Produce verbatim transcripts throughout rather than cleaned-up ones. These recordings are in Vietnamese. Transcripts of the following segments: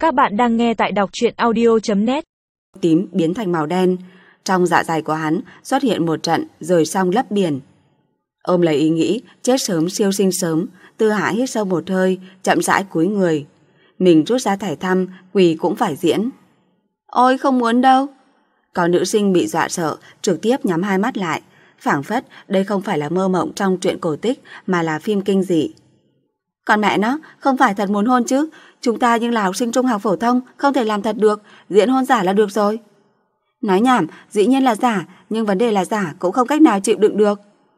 Các bạn đang nghe tại đọc truyện audio chấm net. Tím biến thành màu đen. Trong dạ dày của hắn xuất hiện một trận rồi xong lấp biển. Ôm lấy ý nghĩ chết sớm siêu sinh sớm, Tư Hạ hít sâu một hơi, chậm rãi cúi người. Mình rút ra thẻ thăm, quỳ cũng phải diễn. Ôi không muốn đâu. Có nữ sinh bị dọa sợ, trực tiếp nhắm hai mắt lại. Phảng phất đây không phải là mơ mộng trong truyện cổ tích mà là phim kinh dị. Còn mẹ nó, không phải thật muốn hôn chứ. Chúng ta nhưng là học sinh trung học phổ thông, không thể làm thật được, diễn hôn giả là được rồi. Nói nhảm, dĩ nhiên là giả, nhưng vấn đề là giả cũng không cách nào chịu đựng được.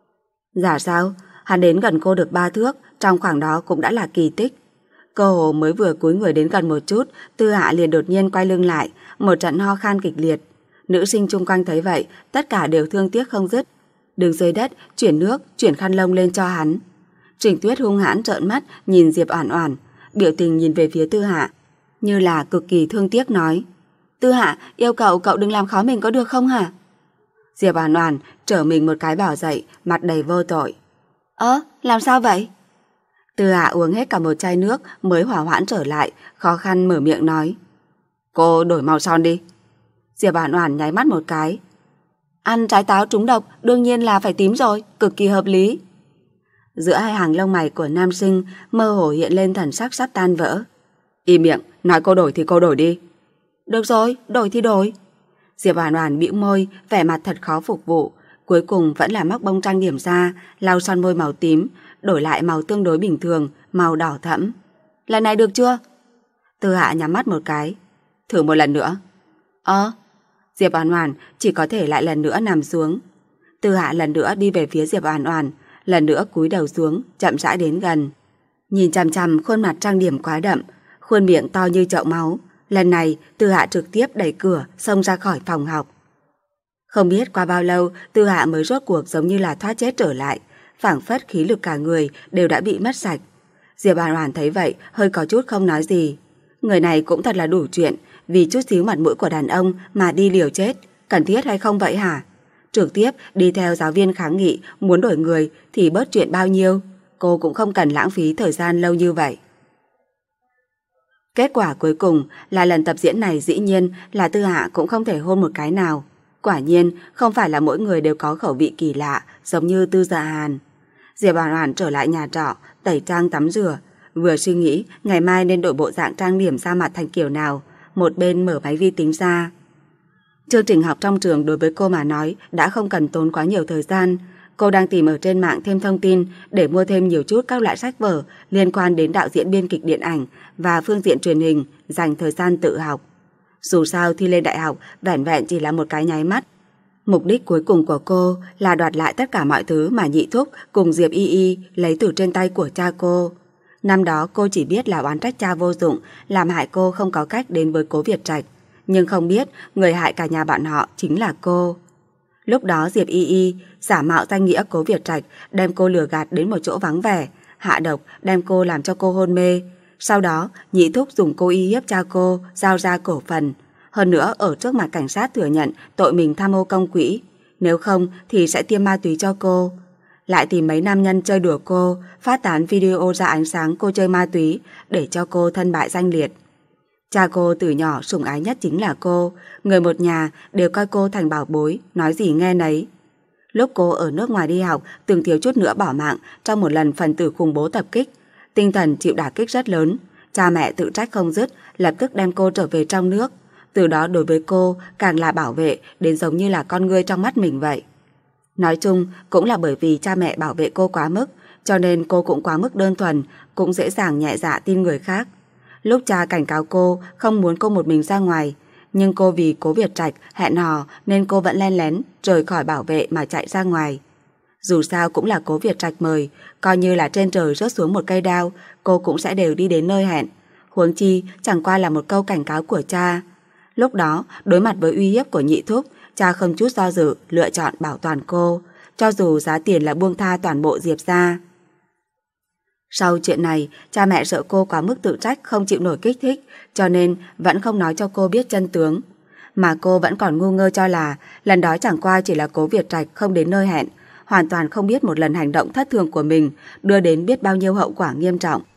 Giả sao? Hắn đến gần cô được ba thước, trong khoảng đó cũng đã là kỳ tích. Cơ hồ mới vừa cúi người đến gần một chút, Tư Hạ liền đột nhiên quay lưng lại, một trận ho khan kịch liệt. Nữ sinh chung quanh thấy vậy, tất cả đều thương tiếc không dứt. Đứng dưới đất, chuyển nước, chuyển khăn lông lên cho hắn. Trình Tuyết hung hãn trợn mắt nhìn Diệp Oản Oản, biểu tình nhìn về phía Tư Hạ, như là cực kỳ thương tiếc nói: Tư Hạ, yêu cầu cậu đừng làm khó mình có được không hả? Diệp Oản Oản trở mình một cái bỏ dậy, mặt đầy vô tội. Ơ, làm sao vậy? Tư Hạ uống hết cả một chai nước mới hỏa hoãn trở lại, khó khăn mở miệng nói: Cô đổi màu son đi. Diệp Oản Oản nháy mắt một cái. Ăn trái táo trúng độc đương nhiên là phải tím rồi, cực kỳ hợp lý. Giữa hai hàng lông mày của nam sinh mơ hồ hiện lên thần sắc sắp tan vỡ. Im miệng, nói cô đổi thì cô đổi đi. Được rồi, đổi thì đổi. Diệp Oản Oản bĩu môi, vẻ mặt thật khó phục vụ, cuối cùng vẫn là móc bông trang điểm ra, lau son môi màu tím, đổi lại màu tương đối bình thường, màu đỏ thẫm. Lần này được chưa? Tư Hạ nhắm mắt một cái. Thử một lần nữa. Ờ. Diệp Oản Oản chỉ có thể lại lần nữa nằm xuống. Tư Hạ lần nữa đi về phía Diệp Oản Oản, lần nữa cúi đầu xuống, chậm rãi đến gần. Nhìn chằm chằm khuôn mặt trang điểm quá đậm, khuôn miệng to như chậu máu. Lần này Tư Hạ trực tiếp đẩy cửa xông ra khỏi phòng học. Không biết qua bao lâu Tư Hạ mới rốt cuộc giống như là thoát chết trở lại, phảng phất khí lực cả người đều đã bị mất sạch. Diệp Oản Oản thấy vậy hơi có chút không nói gì. Người này cũng thật là đủ chuyện, vì chút xíu mặt mũi của đàn ông mà đi liều chết, cần thiết hay không vậy hả? Trực tiếp đi theo giáo viên kháng nghị muốn đổi người thì bớt chuyện bao nhiêu, cô cũng không cần lãng phí thời gian lâu như vậy. Kết quả cuối cùng là lần tập diễn này dĩ nhiên là Tư Hạ cũng không thể hôn một cái nào. Quả nhiên không phải là mỗi người đều có khẩu vị kỳ lạ giống như Tư Dạ Hàn. Diệp Oản Oản trở lại nhà trọ, tẩy trang tắm rửa, vừa suy nghĩ ngày mai nên đổi bộ dạng trang điểm da mặt thành kiểu nào, một bên mở máy vi tính ra. Chương trình học trong trường đối với cô mà nói đã không cần tốn quá nhiều thời gian. Cô đang tìm ở trên mạng thêm thông tin để mua thêm nhiều chút các loại sách vở liên quan đến đạo diễn biên kịch điện ảnh và phương diện truyền hình, dành thời gian tự học. Dù sao thi lên đại học vẻn vẹn chỉ là một cái nháy mắt. Mục đích cuối cùng của cô là đoạt lại tất cả mọi thứ mà Nhị Thúc cùng Diệp Y Y lấy từ trên tay của cha cô. Năm đó cô chỉ biết là oán trách cha vô dụng, làm hại cô không có cách đến với Cố Việt Trạch, nhưng không biết người hại cả nhà bọn họ chính là cô. Lúc đó Diệp Y Y giả mạo danh nghĩa Cố Việt Trạch đem cô lừa gạt đến một chỗ vắng vẻ, hạ độc đem cô làm cho cô hôn mê. Sau đó Nhị Thúc dùng cô y hiếp cha cô, giao ra cổ phần. Hơn nữa ở trước mặt cảnh sát thừa nhận tội mình tham ô công quỹ, nếu không thì sẽ tiêm ma túy cho cô. Lại tìm mấy nam nhân chơi đùa cô, phát tán video ra ánh sáng cô chơi ma túy để cho cô thân bại danh liệt. Cha cô từ nhỏ sủng ái nhất chính là cô, người một nhà đều coi cô thành bảo bối, nói gì nghe nấy. Lúc cô ở nước ngoài đi học từng thiếu chút nữa bỏ mạng trong một lần phần tử khủng bố tập kích, tinh thần chịu đả kích rất lớn, cha mẹ tự trách không dứt, lập tức đem cô trở về trong nước. Từ đó đối với cô càng là bảo vệ đến giống như là con ngươi trong mắt mình vậy. Nói chung cũng là bởi vì cha mẹ bảo vệ cô quá mức, cho nên cô cũng quá mức đơn thuần, cũng dễ dàng nhẹ dạ tin người khác. Lúc cha cảnh cáo cô không muốn cô một mình ra ngoài, nhưng cô vì Cố Việt Trạch hẹn hò nên cô vẫn len lén rời khỏi bảo vệ mà chạy ra ngoài. Dù sao cũng là Cố Việt Trạch mời, coi như là trên trời rớt xuống một cây đao, cô cũng sẽ đều đi đến nơi hẹn. Huống chi chẳng qua là một câu cảnh cáo của cha. Lúc đó đối mặt với uy hiếp của Nhị Thúc, cha không chút do dự lựa chọn bảo toàn cô, cho dù giá tiền là buông tha toàn bộ Diệp gia. Sau chuyện này, cha mẹ sợ cô quá mức tự trách không chịu nổi kích thích, cho nên vẫn không nói cho cô biết chân tướng. Mà cô vẫn còn ngu ngơ cho là lần đó chẳng qua chỉ là Cố Việt Trạch không đến nơi hẹn, hoàn toàn không biết một lần hành động thất thường của mình đưa đến biết bao nhiêu hậu quả nghiêm trọng.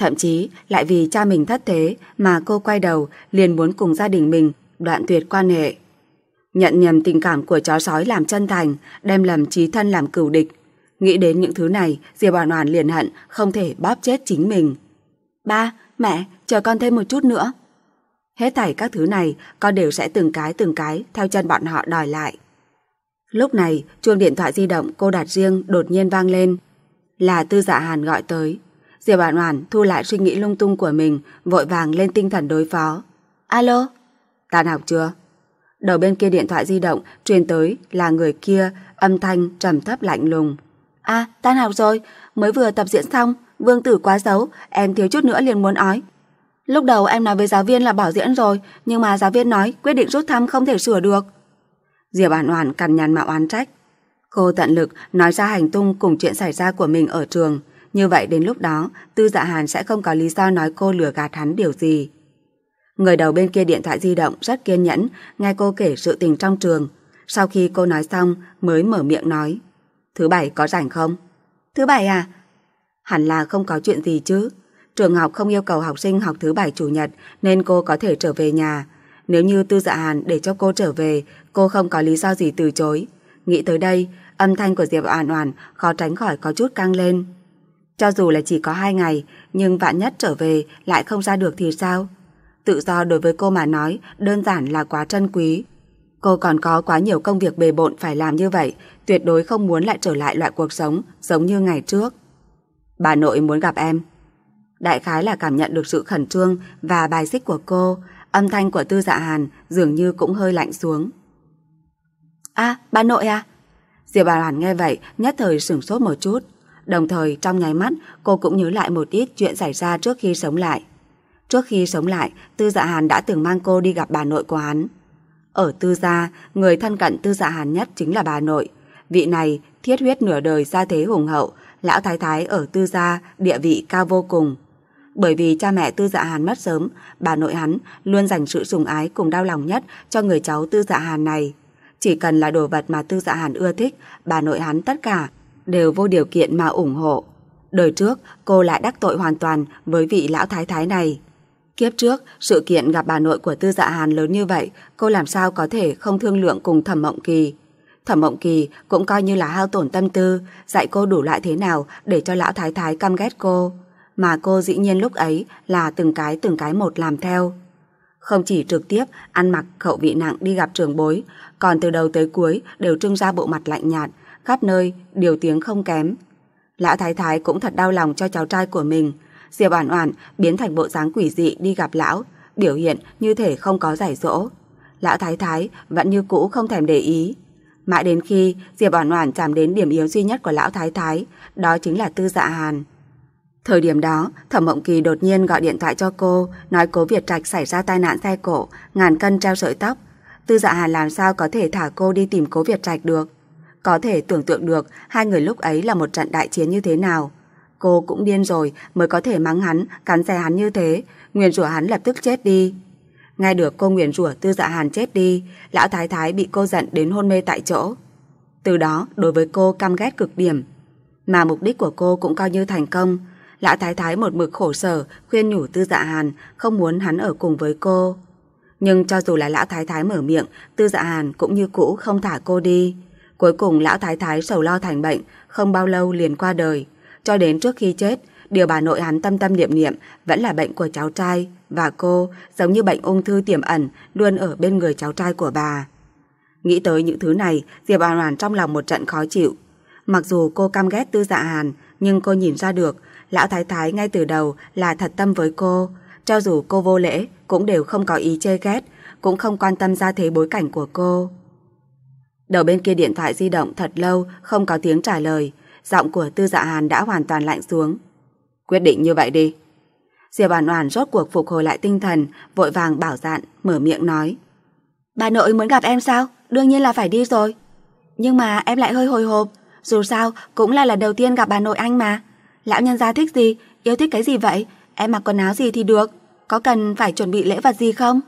Thậm chí lại vì cha mình thất thế mà cô quay đầu liền muốn cùng gia đình mình đoạn tuyệt quan hệ. Nhận nhầm tình cảm của chó sói làm chân thành, đem lầm chí thân làm cừu địch. Nghĩ đến những thứ này, Diệp Oản Oản liền hận không thể bóp chết chính mình. Ba, mẹ, chờ con thêm một chút nữa. Hết thảy các thứ này, con đều sẽ từng cái từng cái theo chân bọn họ đòi lại. Lúc này, chuông điện thoại di động cô đặt riêng đột nhiên vang lên. Là Tư Dạ Hàn gọi tới. Diệp Oản Oản thu lại suy nghĩ lung tung của mình, vội vàng lên tinh thần đối phó. Alo, tan học chưa? Đầu bên kia điện thoại di động truyền tới là người kia, âm thanh trầm thấp lạnh lùng. À, tan học rồi, mới vừa tập diễn xong, Vương Tử quá xấu, em thiếu chút nữa liền muốn ói. Lúc đầu em nói với giáo viên là bỏ diễn rồi, nhưng mà giáo viên nói quyết định rút thăm không thể sửa được. Diệp Oản Oản cằn nhằn mà oán trách. Cô tận lực nói ra hành tung cùng chuyện xảy ra của mình ở trường, như vậy đến lúc đó Tư Dạ Hàn sẽ không có lý do nói cô lừa gạt hắn điều gì. Người đầu bên kia điện thoại di động rất kiên nhẫn nghe cô kể sự tình trong trường. Sau khi cô nói xong mới mở miệng nói. Thứ bảy có rảnh không? Thứ bảy à? Hẳn là không có chuyện gì chứ. Trường học không yêu cầu học sinh học thứ bảy chủ nhật nên cô có thể trở về nhà. Nếu như Tư Dạ Hàn để cho cô trở về, cô không có lý do gì từ chối. Nghĩ tới đây, âm thanh của Diệp Oản Oản khó tránh khỏi có chút căng lên. Cho dù là chỉ có hai ngày, nhưng vạn nhất trở về lại không ra được thì sao? Tự do đối với cô mà nói đơn giản là quá trân quý. Cô còn có quá nhiều công việc bề bộn phải làm như vậy, tuyệt đối không muốn lại trở lại loại cuộc sống giống như ngày trước. Bà nội muốn gặp em. Đại khái là cảm nhận được sự khẩn trương và bài xích của cô, âm thanh của Tư Dạ Hàn dường như cũng hơi lạnh xuống. À, bà nội à? Diệp Oản Oản nghe vậy nhất thời sửng sốt một chút, đồng thời trong nháy mắt cô cũng nhớ lại một ít chuyện xảy ra trước khi sống lại. Trước khi sống lại, Tư Dạ Hàn đã từng mang cô đi gặp bà nội của hắn. Ở Tư gia, người thân cận Tư Dạ Hàn nhất chính là bà nội. Vị này thiết huyết nửa đời gia thế hùng hậu, lão thái thái ở Tư gia địa vị cao vô cùng. Bởi vì cha mẹ Tư Dạ Hàn mất sớm, bà nội hắn luôn dành sự sủng ái cùng đau lòng nhất cho người cháu Tư Dạ Hàn này. Chỉ cần là đồ vật mà Tư Dạ Hàn ưa thích, bà nội hắn tất cả đều vô điều kiện mà ủng hộ. Đời trước, cô lại đắc tội hoàn toàn với vị lão thái thái này. Kiếp trước, sự kiện gặp bà nội của Tư Dạ Hàn lớn như vậy, cô làm sao có thể không thương lượng cùng Thẩm Mộng Kỳ. Thẩm Mộng Kỳ cũng coi như là hao tổn tâm tư, dạy cô đủ loại thế nào để cho lão thái thái căm ghét cô. Mà cô dĩ nhiên lúc ấy là từng cái từng cái một làm theo. Không chỉ trực tiếp ăn mặc khẩu vị nặng đi gặp trưởng bối, còn từ đầu tới cuối đều trưng ra bộ mặt lạnh nhạt, khắp nơi điều tiếng không kém. Lão thái thái cũng thật đau lòng cho cháu trai của mình. Diệp Oản Oản biến thành bộ dáng quỷ dị đi gặp lão, biểu hiện như thể không có giải dỗ. Lão thái thái vẫn như cũ không thèm để ý. Mãi đến khi Diệp Oản Oản chạm đến điểm yếu duy nhất của lão thái thái, đó chính là Tư Dạ Hàn. Thời điểm đó, Thẩm Mộng Kỳ đột nhiên gọi điện thoại cho cô, nói Cố Việt Trạch xảy ra tai nạn xe cộ, ngàn cân treo sợi tóc. Tư Dạ Hàn làm sao có thể thả cô đi tìm Cố Việt Trạch được? Có thể tưởng tượng được hai người lúc ấy là một trận đại chiến như thế nào. Cô cũng điên rồi mới có thể mắng hắn, cắn xé hắn như thế, nguyền rủa hắn lập tức chết đi. Nghe được cô nguyền rủa Tư Dạ Hàn chết đi, lão thái thái bị cô giận đến hôn mê tại chỗ. Từ đó đối với cô căm ghét cực điểm. Mà mục đích của cô cũng coi như thành công. Lão thái thái một mực khổ sở khuyên nhủ Tư Dạ Hàn không muốn hắn ở cùng với cô. Nhưng cho dù là lão thái thái mở miệng, Tư Dạ Hàn cũng như cũ không thả cô đi. Cuối cùng lão thái thái sầu lo thành bệnh, không bao lâu liền qua đời. Cho đến trước khi chết, điều bà nội hắn tâm tâm niệm niệm vẫn là bệnh của cháu trai, và cô giống như bệnh ung thư tiềm ẩn luôn ở bên người cháu trai của bà. Nghĩ tới những thứ này, Diệp Oản Oản trong lòng một trận khó chịu. Mặc dù cô căm ghét Tư Dạ Hàn, nhưng cô nhìn ra được lão thái thái ngay từ đầu là thật tâm với cô. Cho dù cô vô lễ cũng đều không có ý chê ghét, cũng không quan tâm gia thế bối cảnh của cô. Đầu bên kia điện thoại di động thật lâu không có tiếng trả lời. Giọng của Tư Dạ Hàn đã hoàn toàn lạnh xuống. Quyết định như vậy đi. Diệp Oản Oản rốt cuộc phục hồi lại tinh thần, vội vàng bảo dạn, mở miệng nói. Bà nội muốn gặp em sao? Đương nhiên là phải đi rồi. Nhưng mà em lại hơi hồi hộp. Dù sao cũng là lần đầu tiên gặp bà nội anh mà. Lão nhân gia thích gì, yêu thích cái gì vậy? Em mặc quần áo gì thì được. Có cần phải chuẩn bị lễ vật gì không?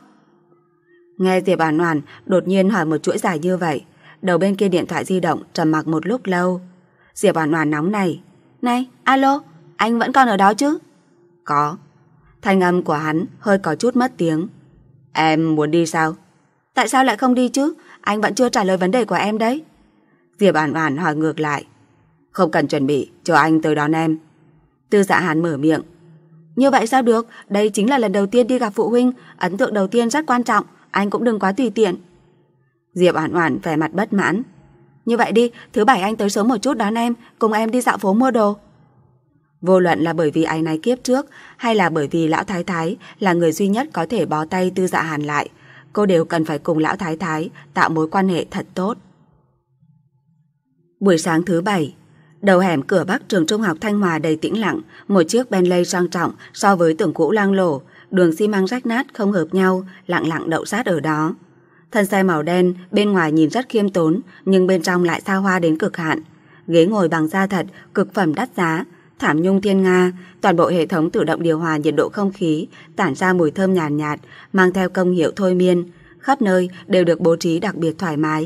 Nghe Diệp Oản Oản đột nhiên hỏi một chuỗi dài như vậy, đầu bên kia điện thoại di động trầm mặc một lúc lâu. Diệp Oản Oản nóng này. Này, alo, anh vẫn còn ở đó chứ? Có. Thanh âm của hắn hơi có chút mất tiếng. Em muốn đi sao? Tại sao lại không đi chứ? Anh vẫn chưa trả lời vấn đề của em đấy. Diệp Oản Oản hỏi ngược lại. Không cần chuẩn bị, chờ anh tới đón em. Tư Dạ Hàn mở miệng. Như vậy sao được? Đây chính là lần đầu tiên đi gặp phụ huynh, ấn tượng đầu tiên rất quan trọng, anh cũng đừng quá tùy tiện. Diệp Oản Oản vẻ mặt bất mãn. Như vậy đi, thứ bảy anh tới sớm một chút đón em, cùng em đi dạo phố mua đồ. Vô luận là bởi vì anh này kiếp trước hay là bởi vì lão thái thái là người duy nhất có thể bó tay Tư Dạ Hàn lại, cô đều cần phải cùng lão thái thái tạo mối quan hệ thật tốt. Buổi sáng thứ bảy, đầu hẻm cửa Bắc trường trung học Thanh Hòa đầy tĩnh lặng, một chiếc Bentley sang trọng so với tưởng cũ loang lổ, đường xi măng rách nát không hợp nhau, lặng lặng đậu sát ở đó. Thân xe màu đen, bên ngoài nhìn rất khiêm tốn, nhưng bên trong lại xa hoa đến cực hạn. Ghế ngồi bằng da thật, cực phẩm đắt giá, thảm nhung thiên nga, toàn bộ hệ thống tự động điều hòa nhiệt độ không khí, tản ra mùi thơm nhàn nhạt, nhạt, mang theo công hiệu thôi miên, khắp nơi đều được bố trí đặc biệt thoải mái.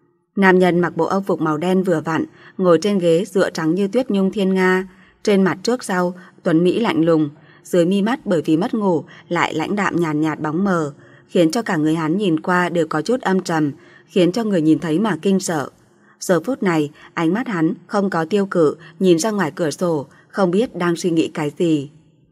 Nam nhân mặc bộ âu phục màu đen vừa vặn, ngồi trên ghế dựa trắng như tuyết nhung thiên nga, trên mặt trước sau tuấn mỹ lạnh lùng, dưới mi mắt bởi vì mất ngủ lại lãnh đạm nhàn nhạt, nhạt bóng mờ, khiến cho cả người hắn nhìn qua đều có chút âm trầm, khiến cho người nhìn thấy mà kinh sợ. Giờ phút này, ánh mắt hắn không có tiêu cự, nhìn ra ngoài cửa sổ, không biết đang suy nghĩ cái gì.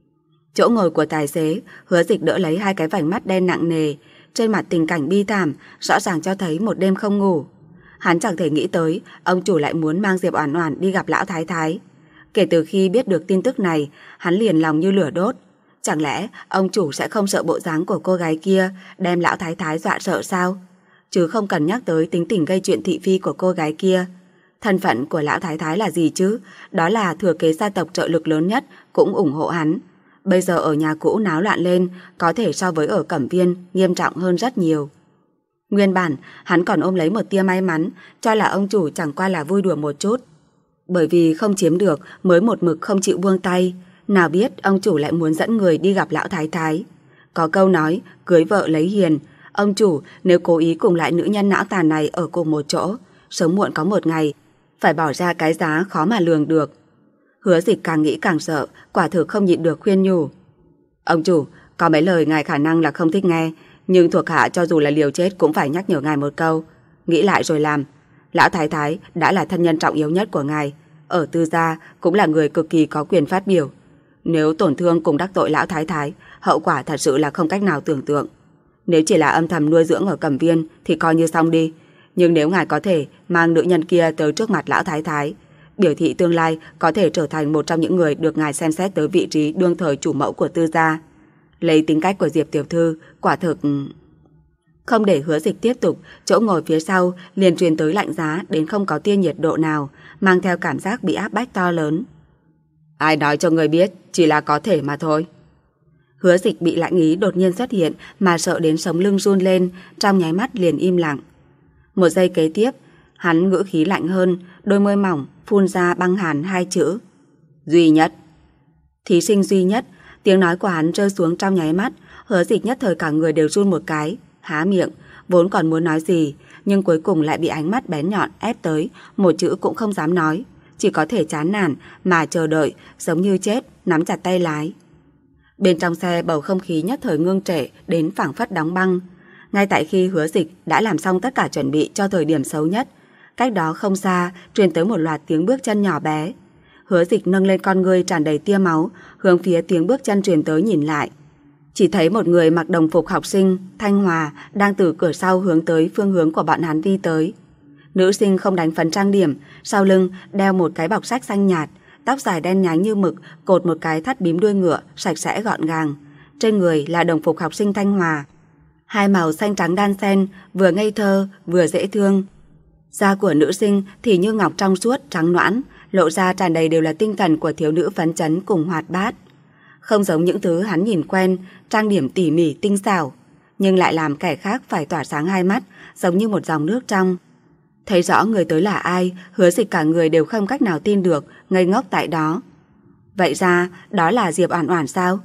Chỗ ngồi của tài xế, Hứa Dịch đỡ lấy hai cái vành mắt đen nặng nề, trên mặt tình cảnh bi thảm, rõ ràng cho thấy một đêm không ngủ. Hắn chẳng thể nghĩ tới, ông chủ lại muốn mang Diệp Oản Oản đi gặp lão thái thái. Kể từ khi biết được tin tức này, hắn liền lòng như lửa đốt. Chẳng lẽ ông chủ sẽ không sợ bộ dáng của cô gái kia, đem lão thái thái dọa sợ sao? Chứ không cần nhắc tới tính tình gây chuyện thị phi của cô gái kia. Thân phận của lão thái thái là gì chứ? Đó là thừa kế gia tộc trợ lực lớn nhất, cũng ủng hộ hắn. Bây giờ ở nhà cũ náo loạn lên, có thể so với ở Cẩm Viên nghiêm trọng hơn rất nhiều. Nguyên bản, hắn còn ôm lấy một tia may mắn, cho là ông chủ chẳng qua là vui đùa một chút. Bởi vì không chiếm được mới một mực không chịu buông tay, nào biết ông chủ lại muốn dẫn người đi gặp lão thái thái. Có câu nói, cưới vợ lấy hiền, ông chủ nếu cố ý cùng lại nữ nhân não tàn này ở cùng một chỗ, sớm muộn có một ngày, phải bỏ ra cái giá khó mà lường được. Hứa Dịch càng nghĩ càng sợ, quả thực không nhịn được khuyên nhủ. Ông chủ, có mấy lời ngài khả năng là không thích nghe, nhưng thuộc hạ cho dù là liều chết cũng phải nhắc nhở ngài một câu. Nghĩ lại rồi làm. Lão thái thái đã là thân nhân trọng yếu nhất của ngài, ở Tư gia cũng là người cực kỳ có quyền phát biểu. Nếu tổn thương cùng đắc tội lão thái thái, hậu quả thật sự là không cách nào tưởng tượng. Nếu chỉ là âm thầm nuôi dưỡng ở Cẩm Viên thì coi như xong đi. Nhưng nếu ngài có thể mang nữ nhân kia tới trước mặt lão thái thái, biểu thị tương lai có thể trở thành một trong những người được ngài xem xét tới vị trí đương thời chủ mẫu của Tư gia. Lấy tính cách của Diệp tiểu thư, quả thực... Không để Hứa Dịch tiếp tục, chỗ ngồi phía sau liền truyền tới lạnh giá đến không có tia nhiệt độ nào, mang theo cảm giác bị áp bách to lớn. Ai nói cho người biết, chỉ là có thể mà thôi. Hứa Dịch bị lạnh ý đột nhiên xuất hiện mà sợ đến sống lưng run lên, trong nháy mắt liền im lặng. Một giây kế tiếp, hắn ngữ khí lạnh hơn, đôi môi mỏng phun ra băng hàn hai chữ: duy nhất. Thí sinh duy nhất. Tiếng nói của hắn rơi xuống trong nháy mắt, Hứa Dịch nhất thời cả người đều run một cái, há miệng, vốn còn muốn nói gì, nhưng cuối cùng lại bị ánh mắt bén nhọn ép tới, một chữ cũng không dám nói, chỉ có thể chán nản mà chờ đợi, giống như chết, nắm chặt tay lái. Bên trong xe bầu không khí nhất thời ngưng trệ đến phảng phất đóng băng. Ngay tại khi Hứa Dịch đã làm xong tất cả chuẩn bị cho thời điểm xấu nhất, cách đó không xa truyền tới một loạt tiếng bước chân nhỏ bé. Hứa Dịch nâng lên con ngươi tràn đầy tia máu, hướng phía tiếng bước chân truyền tới nhìn lại. Chỉ thấy một người mặc đồng phục học sinh Thanh Hòa đang từ cửa sau hướng tới phương hướng của bọn hắn đi tới. Nữ sinh không đánh phấn trang điểm, sau lưng đeo một cái bọc sách xanh nhạt, tóc dài đen nhánh như mực, cột một cái thắt bím đuôi ngựa sạch sẽ gọn gàng. Trên người là đồng phục học sinh Thanh Hòa, hai màu xanh trắng đan xen, vừa ngây thơ vừa dễ thương. Da của nữ sinh thì như ngọc trong suốt trắng nõn, lộ ra tràn đầy đều là tinh thần của thiếu nữ phấn chấn cùng hoạt bát. Không giống những thứ hắn nhìn quen, trang điểm tỉ mỉ tinh xảo, nhưng lại làm kẻ khác phải tỏa sáng hai mắt, giống như một dòng nước trong. Thấy rõ người tới là ai, Hứa Dịch cả người đều không cách nào tin được, ngây ngốc tại đó. Vậy ra, đó là Diệp Oản Oản sao?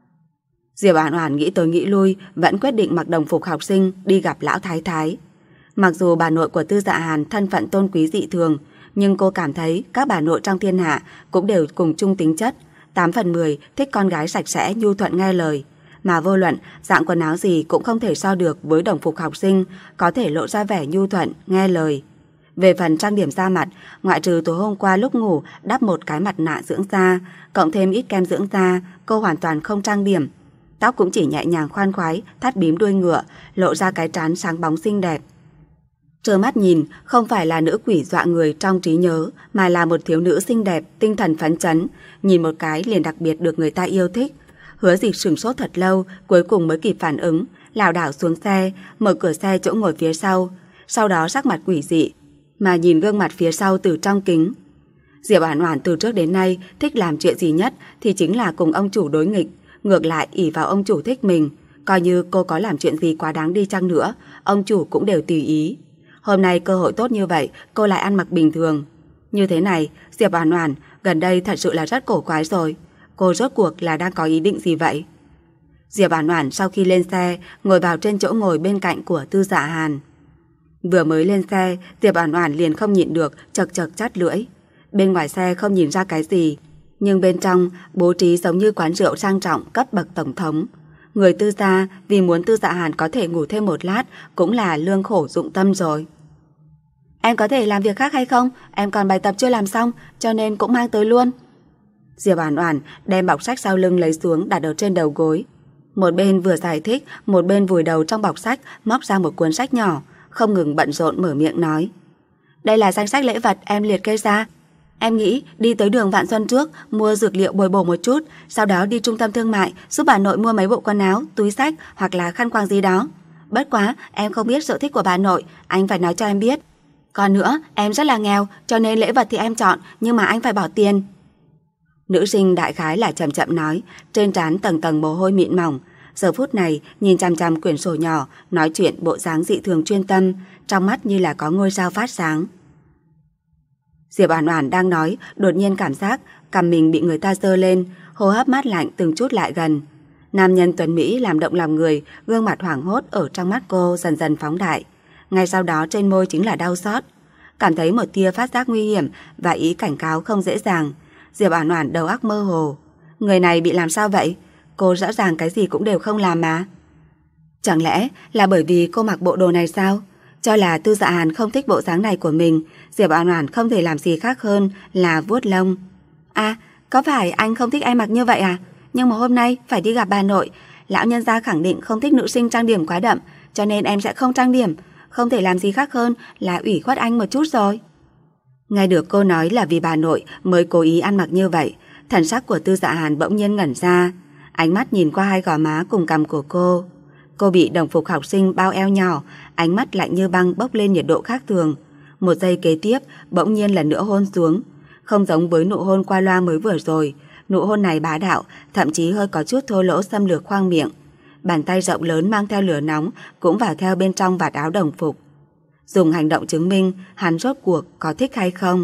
Diệp Oản Oản nghĩ tới nghĩ lui, vẫn quyết định mặc đồng phục học sinh đi gặp lão thái thái. Mặc dù bà nội của Tư Dạ Hàn thân phận tôn quý dị thường, nhưng cô cảm thấy các bà nội trong thiên hạ cũng đều cùng chung tính chất, tám phần mười thích con gái sạch sẽ nhu thuận nghe lời. Mà vô luận dạng quần áo gì cũng không thể so được với đồng phục học sinh có thể lộ ra vẻ nhu thuận, nghe lời. Về phần trang điểm da mặt, ngoại trừ tối hôm qua lúc ngủ đắp một cái mặt nạ dưỡng da, cộng thêm ít kem dưỡng da, cô hoàn toàn không trang điểm. Tóc cũng chỉ nhẹ nhàng khoan khoái, thắt bím đuôi ngựa, lộ ra cái trán sáng bóng xinh đẹp. Trơ mắt nhìn, không phải là nữ quỷ dọa người trong trí nhớ, mà là một thiếu nữ xinh đẹp, tinh thần phấn chấn, nhìn một cái liền đặc biệt được người ta yêu thích. Hứa Dịch sửng sốt thật lâu, cuối cùng mới kịp phản ứng, lảo đảo xuống xe, mở cửa xe chỗ ngồi phía sau, sau đó sắc mặt quỷ dị mà nhìn gương mặt phía sau từ trong kính. Diệp Oản Oản từ trước đến nay thích làm chuyện gì nhất thì chính là cùng ông chủ đối nghịch, ngược lại ỷ vào ông chủ thích mình, coi như cô có làm chuyện gì quá đáng đi chăng nữa, ông chủ cũng đều tùy ý. Hôm nay cơ hội tốt như vậy, cô lại ăn mặc bình thường. Như thế này, Diệp Oản Oản gần đây thật sự là rất cổ quái rồi. Cô rốt cuộc là đang có ý định gì vậy? Diệp Oản Oản sau khi lên xe, ngồi vào trên chỗ ngồi bên cạnh của Tư Dạ Hàn. Vừa mới lên xe, Diệp Oản Oản liền không nhịn được chật chật chát lưỡi. Bên ngoài xe không nhìn ra cái gì, nhưng bên trong bố trí giống như quán rượu sang trọng cấp bậc tổng thống. Người Tư gia vì muốn Tư Dạ Hàn có thể ngủ thêm một lát cũng là lương khổ dụng tâm rồi. Em có thể làm việc khác hay không? Em còn bài tập chưa làm xong, cho nên cũng mang tới luôn. Diệp Oản Oản đem bọc sách sau lưng lấy xuống đặt ở trên đầu gối. Một bên vừa giải thích, một bên vùi đầu trong bọc sách móc ra một cuốn sách nhỏ, không ngừng bận rộn mở miệng nói. Đây là danh sách lễ vật em liệt kê ra. Em nghĩ đi tới đường Vạn Xuân trước, mua dược liệu bồi bổ một chút, sau đó đi trung tâm thương mại giúp bà nội mua mấy bộ quần áo, túi xách hoặc là khăn quàng gì đó. Bất quá, em không biết sở thích của bà nội, anh phải nói cho em biết. Còn nữa, em rất là nghèo, cho nên lễ vật thì em chọn, nhưng mà anh phải bỏ tiền. Nữ sinh đại khái là chậm chậm nói, trên trán tầng tầng mồ hôi mịn mỏng. Giờ phút này, nhìn chằm chằm quyển sổ nhỏ, nói chuyện bộ dáng dị thường chuyên tâm, trong mắt như là có ngôi sao phát sáng. Diệp Oản Oản đang nói, đột nhiên cảm giác cằm mình bị người ta giơ lên, hô hấp mát lạnh từng chút lại gần. Nam nhân tuấn mỹ làm động lòng người, gương mặt hoảng hốt ở trong mắt cô dần dần phóng đại. Ngay sau đó trên môi chính là đau xót. Cảm thấy một tia phát giác nguy hiểm và ý cảnh cáo không dễ dàng. Diệp Oản Oản đầu óc mơ hồ. Người này bị làm sao vậy? Cô rõ ràng cái gì cũng đều không làm mà. Chẳng lẽ là bởi vì cô mặc bộ đồ này sao? Cho là Tư Dạ Hàn không thích bộ dáng này của mình, Diệp Oản Oản không thể làm gì khác hơn là vuốt lông. À, có phải anh không thích em mặc như vậy à? Nhưng mà hôm nay phải đi gặp bà nội, lão nhân gia khẳng định không thích nữ sinh trang điểm quá đậm, cho nên em sẽ không trang điểm, không thể làm gì khác hơn là ủy khuất anh một chút rồi. Nghe được cô nói là vì bà nội mới cố ý ăn mặc như vậy, thần sắc của Tư Dạ Hàn bỗng nhiên ngẩn ra, ánh mắt nhìn qua hai gò má cùng cằm của cô. Cô bị đồng phục học sinh bao eo nhỏ, ánh mắt lạnh như băng bốc lên nhiệt độ khác thường. Một giây kế tiếp, bỗng nhiên lần nữa hôn xuống. Không giống với nụ hôn qua loa mới vừa rồi, nụ hôn này bá đạo, thậm chí hơi có chút thô lỗ xâm lược khoang miệng. Bàn tay rộng lớn mang theo lửa nóng cũng vào theo bên trong vạt áo đồng phục. Dùng hành động chứng minh hắn rốt cuộc có thích hay không.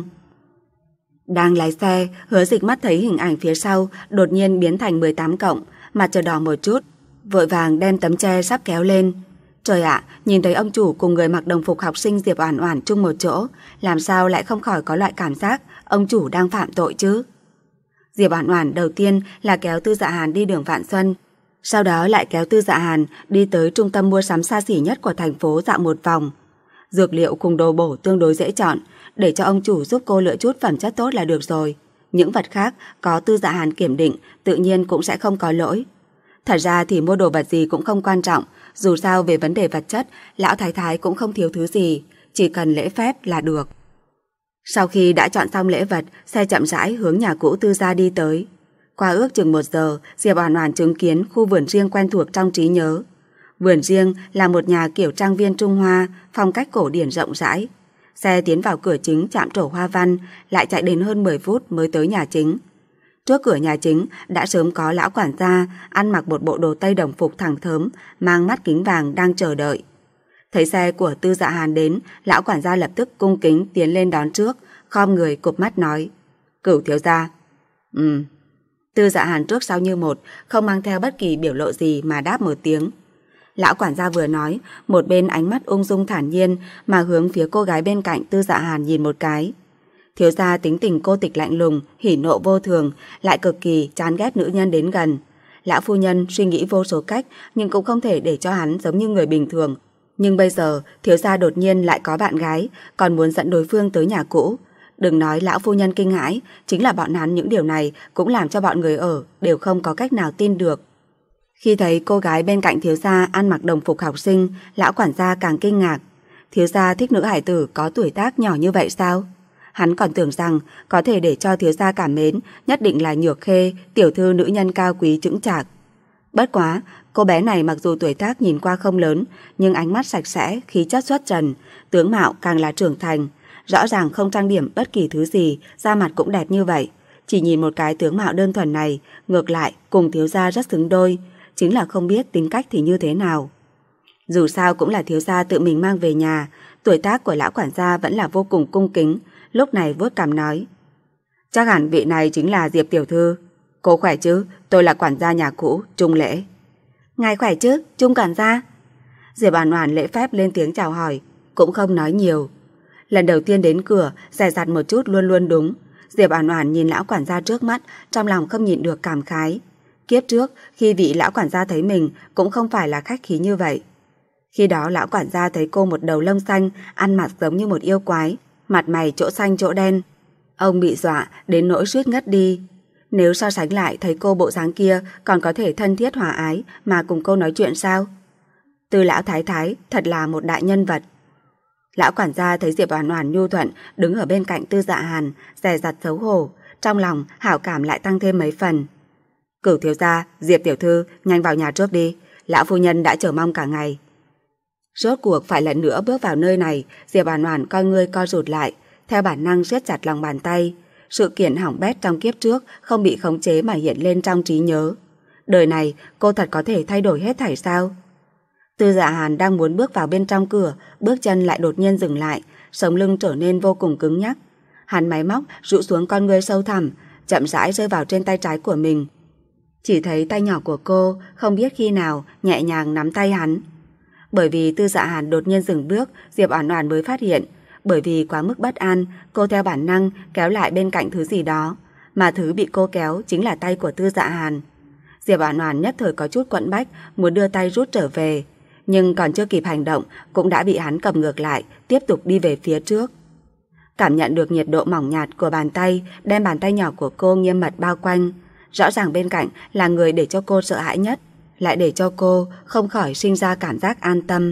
Đang lái xe, Hứa Dịch mắt thấy hình ảnh phía sau đột nhiên biến thành mười tám cộng, mặt trời đỏ một chút, vội vàng đem tấm che sắp kéo lên. Trời ạ, nhìn thấy ông chủ cùng người mặc đồng phục học sinh Diệp Oản Oản chung một chỗ, làm sao lại không khỏi có loại cảm giác ông chủ đang phạm tội chứ? Diệp Oản Oản đầu tiên là kéo Tư Dạ Hàn đi đường Vạn Xuân, sau đó lại kéo Tư Dạ Hàn đi tới trung tâm mua sắm xa xỉ nhất của thành phố dạo một vòng. Dược liệu cùng đồ bổ tương đối dễ chọn, để cho ông chủ giúp cô lựa chút phẩm chất tốt là được rồi. Những vật khác có Tư Dạ Hàn kiểm định, tự nhiên cũng sẽ không có lỗi. Thật ra thì mua đồ vật gì cũng không quan trọng, dù sao về vấn đề vật chất, lão thái thái cũng không thiếu thứ gì, chỉ cần lễ phép là được. Sau khi đã chọn xong lễ vật, xe chậm rãi hướng nhà cũ Tư gia đi tới. Qua ước chừng một giờ, Diệp Oản Oản chứng kiến khu vườn riêng quen thuộc trong trí nhớ. Vườn riêng là một nhà kiểu trang viên Trung Hoa, phong cách cổ điển rộng rãi. Xe tiến vào cửa chính chạm trổ hoa văn, lại chạy đến hơn mười phút mới tới nhà chính. Trước cửa nhà chính đã sớm có lão quản gia ăn mặc một bộ đồ tây đồng phục thẳng thớm, mang mắt kính vàng đang chờ đợi. Thấy xe của Tư Dạ Hàn đến, lão quản gia lập tức cung kính tiến lên đón trước, khom người cụp mắt nói: "Cửu thiếu gia." "Ừm." Tư Dạ Hàn trước sau như một, không mang theo bất kỳ biểu lộ gì mà đáp một tiếng. Lão quản gia vừa nói, một bên ánh mắt ung dung thản nhiên mà hướng phía cô gái bên cạnh Tư Dạ Hàn nhìn một cái. Thiếu gia tính tình cô tịch lạnh lùng, hỉ nộ vô thường, lại cực kỳ chán ghét nữ nhân đến gần. Lão phu nhân suy nghĩ vô số cách nhưng cũng không thể để cho hắn giống như người bình thường. Nhưng bây giờ thiếu gia đột nhiên lại có bạn gái, còn muốn dẫn đối phương tới nhà cũ. Đừng nói lão phu nhân kinh hãi, chính là bọn hắn những điều này cũng làm cho bọn người ở đều không có cách nào tin được. Khi thấy cô gái bên cạnh thiếu gia ăn mặc đồng phục học sinh, lão quản gia càng kinh ngạc. Thiếu gia thích nữ hải tử có tuổi tác nhỏ như vậy sao? Hắn còn tưởng rằng có thể để cho thiếu gia cảm mến nhất định là Nhược Khê, tiểu thư nữ nhân cao quý chững chạc. Bất quá, cô bé này mặc dù tuổi tác nhìn qua không lớn, nhưng ánh mắt sạch sẽ, khí chất xuất trần, tướng mạo càng là trưởng thành. Rõ ràng không trang điểm bất kỳ thứ gì, da mặt cũng đẹp như vậy. Chỉ nhìn một cái tướng mạo đơn thuần này, ngược lại cùng thiếu gia rất xứng đôi, chính là không biết tính cách thì như thế nào. Dù sao cũng là thiếu gia tự mình mang về nhà, tuổi tác của lão quản gia vẫn là vô cùng cung kính, lúc này vuốt cằm nói. Chắc hẳn vị này chính là Diệp tiểu thư. Cô khỏe chứ, tôi là quản gia nhà cũ, Trung Lễ. Ngài khỏe chứ, Trung quản gia. Diệp Oản Oản lễ phép lên tiếng chào hỏi, cũng không nói nhiều. Lần đầu tiên đến cửa, dè dặt một chút luôn luôn đúng. Diệp Oản Oản nhìn lão quản gia trước mắt, trong lòng không nhịn được cảm khái. Kiếp trước, khi vị lão quản gia thấy mình cũng không phải là khách khí như vậy. Khi đó lão quản gia thấy cô một đầu lông xanh, ăn mặc giống như một yêu quái, mặt mày chỗ xanh chỗ đen. Ông bị dọa đến nỗi suýt ngất đi. Nếu so sánh lại thấy cô bộ dáng kia còn có thể thân thiết hòa ái mà cùng cô nói chuyện sao? Từ lão thái thái thật là một đại nhân vật. Lão quản gia thấy Diệp Oản Oản nhu thuận đứng ở bên cạnh Tư Dạ Hàn, dè dặt xấu hổ, trong lòng hảo cảm lại tăng thêm mấy phần. Cửu thiếu gia, Diệp tiểu thư, nhanh vào nhà trước đi, lão phu nhân đã chờ mong cả ngày. Rốt cuộc phải lần nữa bước vào nơi này, Diệp Oản Oản coi ngươi co rụt lại, theo bản năng siết chặt lòng bàn tay. Sự kiện hỏng bét trong kiếp trước không bị khống chế mà hiện lên trong trí nhớ. Đời này cô thật có thể thay đổi hết thảy sao? Tư Dạ Hàn đang muốn bước vào bên trong cửa, bước chân lại đột nhiên dừng lại, sống lưng trở nên vô cùng cứng nhắc. Hắn máy móc rũ xuống con ngươi sâu thẳm, chậm rãi rơi vào trên tay trái của mình. Chỉ thấy tay nhỏ của cô không biết khi nào nhẹ nhàng nắm tay hắn. Bởi vì Tư Dạ Hàn đột nhiên dừng bước, Diệp Oản Oản mới phát hiện, bởi vì quá mức bất an, cô theo bản năng kéo lại bên cạnh thứ gì đó, mà thứ bị cô kéo chính là tay của Tư Dạ Hàn. Diệp Oản Oản nhất thời có chút quẫn bách, muốn đưa tay rút trở về, nhưng còn chưa kịp hành động cũng đã bị hắn cầm ngược lại, tiếp tục đi về phía trước. Cảm nhận được nhiệt độ mỏng nhạt của bàn tay, đem bàn tay nhỏ của cô nghiêm mật bao quanh. Rõ ràng bên cạnh là người để cho cô sợ hãi nhất, lại để cho cô không khỏi sinh ra cảm giác an tâm.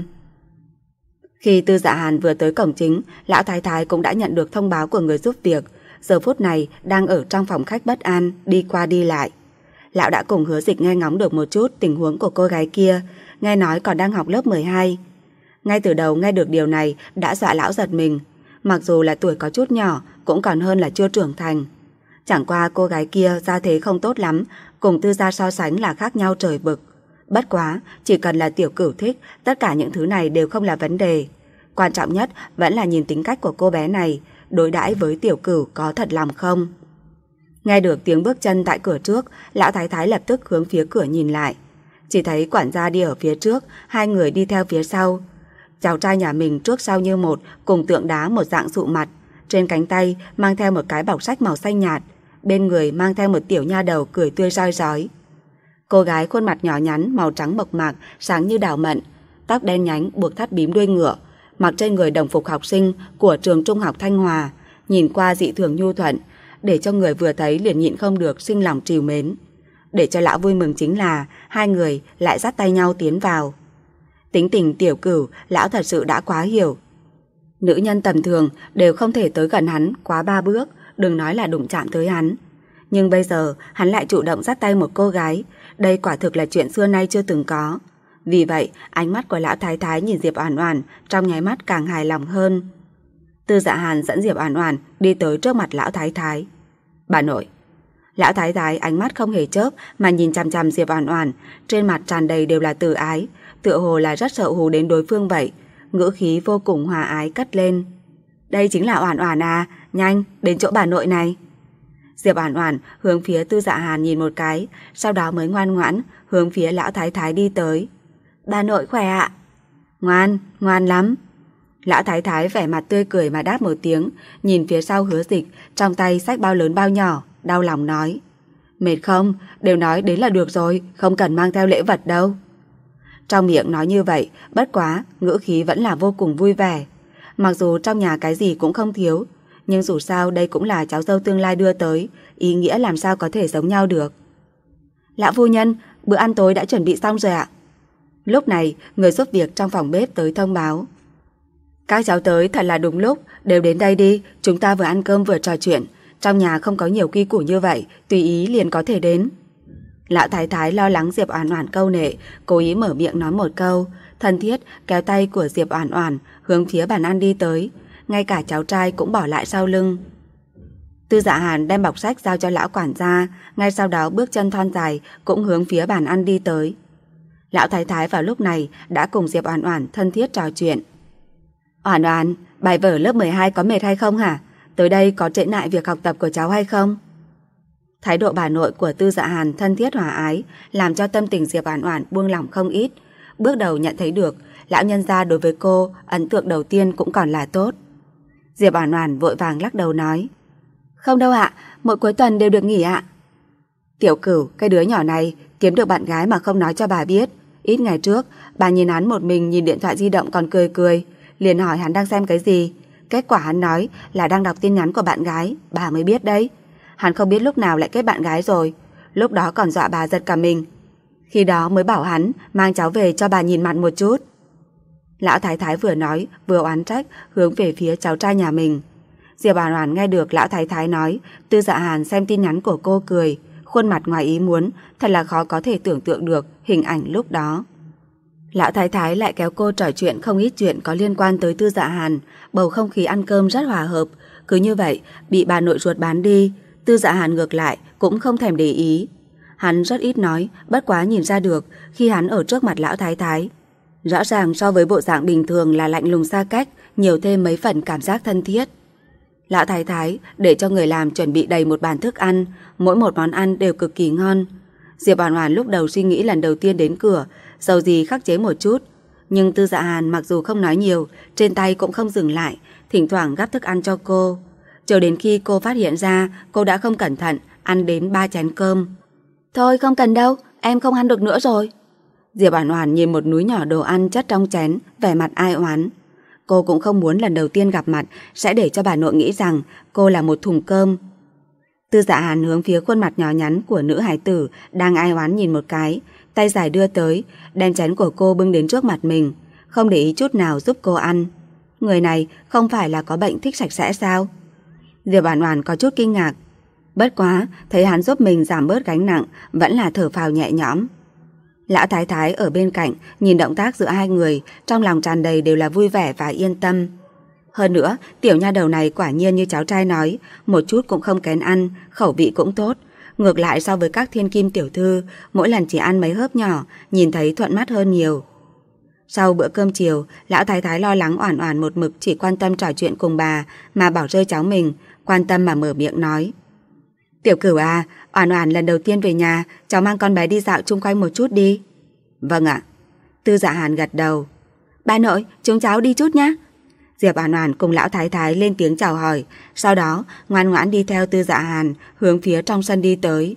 Khi Tư Dạ Hàn vừa tới cổng chính, lão thái thái cũng đã nhận được thông báo của người giúp việc, giờ phút này đang ở trong phòng khách bất an, đi qua đi lại. Lão đã cùng Hứa Dịch nghe ngóng được một chút tình huống của cô gái kia, nghe nói còn đang học lớp mười hai. Ngay từ đầu nghe được điều này đã dọa lão giật mình, mặc dù là tuổi có chút nhỏ cũng còn hơn là chưa trưởng thành. Chẳng qua cô gái kia gia thế không tốt lắm, cùng Tư gia so sánh là khác nhau trời vực. Bất quá, chỉ cần là Tiểu Cửu thích, tất cả những thứ này đều không là vấn đề. Quan trọng nhất vẫn là nhìn tính cách của cô bé này, đối đãi với Tiểu Cửu có thật lòng không. Nghe được tiếng bước chân tại cửa trước, lão thái thái lập tức hướng phía cửa nhìn lại. Chỉ thấy quản gia đi ở phía trước, hai người đi theo phía sau. Cháu trai nhà mình trước sau như một, cùng tượng đá một dạng sụ mặt. Trên cánh tay mang theo một cái bọc sách màu xanh nhạt, bên người mang theo một tiểu nha đầu cười tươi rói rói. Cô gái khuôn mặt nhỏ nhắn, màu trắng mộc mạc, sáng như đào mận, tóc đen nhánh buộc thắt bím đuôi ngựa, mặc trên người đồng phục học sinh của trường trung học Thanh Hòa, nhìn qua dị thường nhu thuận, để cho người vừa thấy liền nhịn không được sinh lòng trìu mến. Để cho lão vui mừng chính là hai người lại dắt tay nhau tiến vào. Tính tình Tiểu Cửu lão thật sự đã quá hiểu. Nữ nhân tầm thường đều không thể tới gần hắn quá ba bước, đừng nói là đụng chạm tới hắn. Nhưng bây giờ hắn lại chủ động dắt tay một cô gái, đây quả thực là chuyện xưa nay chưa từng có. Vì vậy ánh mắt của lão thái thái nhìn Diệp Oản Oản trong nháy mắt càng hài lòng hơn. Tư Dạ Hàn dẫn Diệp Oản Oản đi tới trước mặt lão thái thái. Bà nội. Lão thái thái ánh mắt không hề chớp mà nhìn chằm chằm Diệp Oản Oản, trên mặt tràn đầy đều là từ ái, tựa hồ là rất sợ hù đến đối phương vậy, ngữ khí vô cùng hòa ái cất lên. Đây chính là Oản Oản à, nhanh đến chỗ bà nội này. Diệp Oản Oản hướng phía Tư Dạ Hàn nhìn một cái, sau đó mới ngoan ngoãn hướng phía lão thái thái đi tới. Bà nội khỏe ạ. Ngoan, ngoan lắm. Lão thái thái vẻ mặt tươi cười mà đáp một tiếng, nhìn phía sau Hứa Dịch, trong tay xách bao lớn bao nhỏ, đau lòng nói: Mệt không? Đều nói đến là được rồi, không cần mang theo lễ vật đâu. Trong miệng nói như vậy, bất quá, ngữ khí vẫn là vô cùng vui vẻ. Mặc dù trong nhà cái gì cũng không thiếu, nhưng dù sao đây cũng là cháu dâu tương lai đưa tới, ý nghĩa làm sao có thể giống nhau được. Lão phu nhân, bữa ăn tối đã chuẩn bị xong rồi ạ. Lúc này, người giúp việc trong phòng bếp tới thông báo: Các cháu tới thật là đúng lúc, đều đến đây đi, chúng ta vừa ăn cơm vừa trò chuyện. Trong nhà không có nhiều quy củ như vậy, tùy ý liền có thể đến. Lão thái thái lo lắng Diệp Oản Oản câu nệ, cố ý mở miệng nói một câu, thân thiết kéo tay của Diệp Oản Oản hướng phía bàn ăn đi tới, ngay cả cháu trai cũng bỏ lại sau lưng. Tư Dạ Hàn đem bọc sách giao cho lão quản gia, ngay sau đó bước chân thon dài cũng hướng phía bàn ăn đi tới. Lão thái thái vào lúc này đã cùng Diệp Oản Oản thân thiết trò chuyện. Oản Oản, bài vở lớp mười hai có mệt hay không hả? Tới đây có trễ nại việc học tập của cháu hay không? Thái độ bà nội của Tư Dạ Hàn thân thiết hòa ái làm cho tâm tình Diệp Oản Oản buông lỏng không ít. Bước đầu nhận thấy được lão nhân gia đối với cô ấn tượng đầu tiên cũng còn là tốt. Diệp Oản Oản vội vàng lắc đầu nói: Không đâu ạ, mỗi cuối tuần đều được nghỉ ạ. Tiểu Cửu, cái đứa nhỏ này kiếm được bạn gái mà không nói cho bà biết. Ít ngày trước, bà nhìn hắn một mình nhìn điện thoại di động còn cười cười, liền hỏi hắn đang xem cái gì. Kết quả hắn nói là đang đọc tin nhắn của bạn gái, bà mới biết đấy. Hắn không biết lúc nào lại kết bạn gái rồi, lúc đó còn dọa bà giật cả mình. Khi đó mới bảo hắn mang cháu về cho bà nhìn mặt một chút. Lão thái thái vừa nói vừa oán trách hướng về phía cháu trai nhà mình. Diệp Oản Oản nghe được lão thái thái nói, Tư Dạ Hàn xem tin nhắn của cô cười, khuôn mặt ngoài ý muốn, thật là khó có thể tưởng tượng được hình ảnh lúc đó. Lão thái thái lại kéo cô trò chuyện không ít chuyện có liên quan tới Tư Dạ Hàn, bầu không khí ăn cơm rất hòa hợp. Cứ như vậy bị bà nội ruột bán đi, Tư Dạ Hàn ngược lại cũng không thèm để ý. Hắn rất ít nói, bất quá nhìn ra được khi hắn ở trước mặt lão thái thái, rõ ràng so với bộ dạng bình thường là lạnh lùng xa cách, nhiều thêm mấy phần cảm giác thân thiết. Lão thái thái để cho người làm chuẩn bị đầy một bàn thức ăn, mỗi một món ăn đều cực kỳ ngon. Diệp Oản Oản lúc đầu suy nghĩ lần đầu tiên đến cửa, dầu gì khắc chế một chút, nhưng Tư Dạ Hàn mặc dù không nói nhiều, trên tay cũng không dừng lại, thỉnh thoảng gắp thức ăn cho cô. Chờ đến khi cô phát hiện ra cô đã không cẩn thận ăn đến ba chén cơm. Thôi không cần đâu, em không ăn được nữa rồi. Diệp Oản Oản nhìn một núi nhỏ đồ ăn chất trong chén, vẻ mặt ai oán. Cô cũng không muốn lần đầu tiên gặp mặt sẽ để cho bà nội nghĩ rằng cô là một thùng cơm. Tư Dạ Hàn hướng phía khuôn mặt nhỏ nhắn của nữ hài tử đang ai oán nhìn một cái, tay dài đưa tới, đem chén của cô bưng đến trước mặt mình, không để ý chút nào giúp cô ăn. Người này không phải là có bệnh thích sạch sẽ sao? Diệp Oản Oản có chút kinh ngạc. Bất quá, thấy hắn giúp mình giảm bớt gánh nặng, vẫn là thở phào nhẹ nhõm. Lão thái thái ở bên cạnh nhìn động tác giữa hai người, trong lòng tràn đầy đều là vui vẻ và yên tâm. Hơn nữa, tiểu nha đầu này quả nhiên như cháu trai nói, một chút cũng không kén ăn, khẩu vị cũng tốt. Ngược lại so với các thiên kim tiểu thư, mỗi lần chỉ ăn mấy hớp nhỏ, nhìn thấy thuận mắt hơn nhiều. Sau bữa cơm chiều, lão thái thái lo lắng Oản Oản một mực chỉ quan tâm trò chuyện cùng bà mà bỏ rơi cháu mình, quan tâm mà mở miệng nói: Tiểu Cửu à, Oản Oản lần đầu tiên về nhà, cháu mang con bé đi dạo chung quanh một chút đi. Vâng ạ. Tư Dạ Hàn gật đầu. Bà nội, chúng cháu đi chút nhé. Diệp Oản Oản cùng lão thái thái lên tiếng chào hỏi, sau đó ngoan ngoãn đi theo Tư Dạ Hàn hướng phía trong sân đi tới.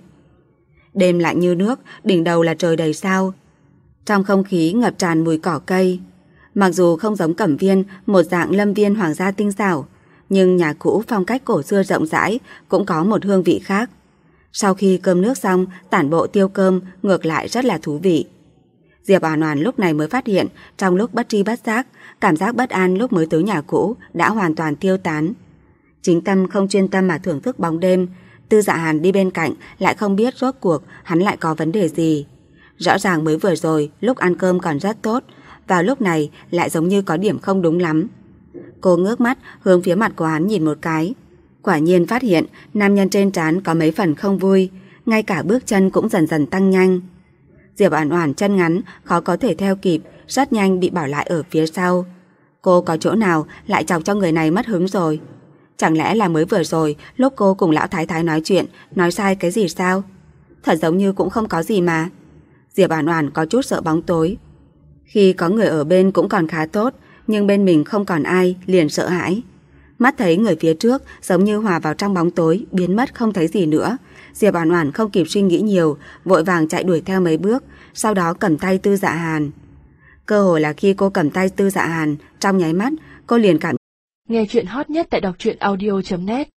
Đêm lạnh như nước, đỉnh đầu là trời đầy sao. Trong không khí ngập tràn mùi cỏ cây. Mặc dù không giống Cẩm Viên, một dạng lâm viên hoàng gia tinh xảo, nhưng nhà cũ phong cách cổ xưa rộng rãi cũng có một hương vị khác. Sau khi cơm nước xong, tản bộ tiêu cơm ngược lại rất là thú vị. Diệp Oản Oản lúc này mới phát hiện, trong lúc bất tri bất giác, cảm giác bất an lúc mới tới nhà cũ đã hoàn toàn tiêu tán. Chính tâm không chuyên tâm mà thưởng thức bóng đêm, Tư Dạ Hàn đi bên cạnh lại không biết rốt cuộc hắn lại có vấn đề gì. Rõ ràng mới vừa rồi lúc ăn cơm còn rất tốt, vào lúc này lại giống như có điểm không đúng lắm. Cô ngước mắt hướng phía mặt của hắn nhìn một cái, quả nhiên phát hiện nam nhân trên trán có mấy phần không vui, ngay cả bước chân cũng dần dần tăng nhanh. Diệp Oản Oản chân ngắn khó có thể theo kịp, rất nhanh bị bỏ lại ở phía sau. Cô có chỗ nào lại chọc cho người này mất hứng rồi? Chẳng lẽ là mới vừa rồi lúc cô cùng lão thái thái nói chuyện nói sai cái gì sao? Thật giống như cũng không có gì mà. Diệp Oản Oản có chút sợ bóng tối. Khi có người ở bên cũng còn khá tốt, nhưng bên mình không còn ai, liền sợ hãi. Mắt thấy người phía trước giống như hòa vào trong bóng tối, biến mất không thấy gì nữa. Diệp Oản Oản không kịp suy nghĩ nhiều, vội vàng chạy đuổi theo mấy bước, sau đó cầm tay Tư Dạ Hàn. Cơ hồ là khi cô cầm tay Tư Dạ Hàn, trong nháy mắt cô liền cảm. Nghe chuyện hot nhất tại đọc truyện audio chấm net.